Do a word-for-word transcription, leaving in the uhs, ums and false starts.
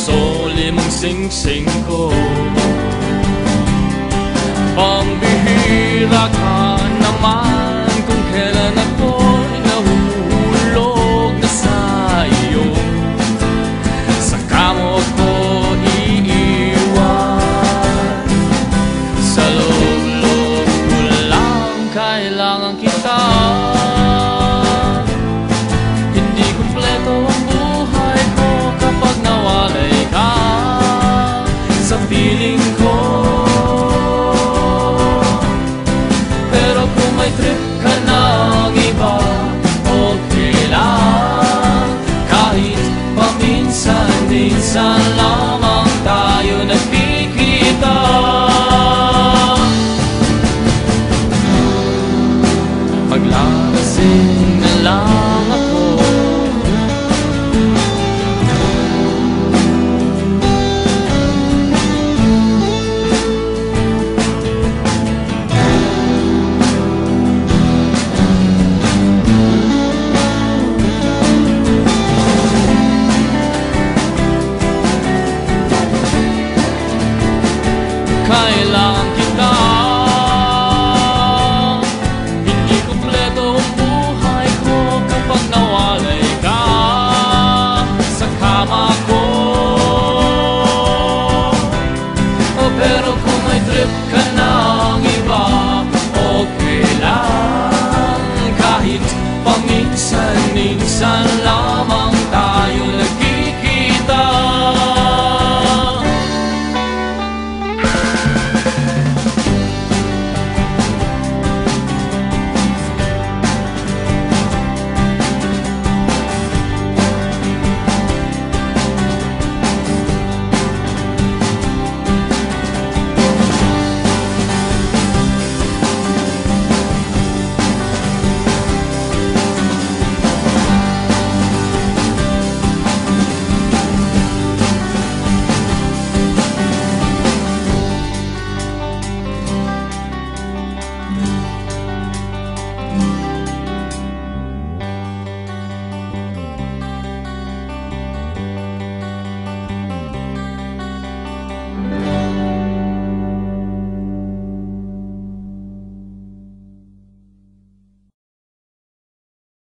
soli mong singsing ko. Pambihira ka naman kung kailan ako'y nahuhulog na sa iyo. Saka mo ko iiwan, sa loob-loob ko lang kailangan kita. Hindi kumpleto ang buhay ko kapag nawalay ka sa piling ko. Pero kung may trip ka ng iba, okay lang. Kahit paminsan-minsan lamang tayo nagpipilitan.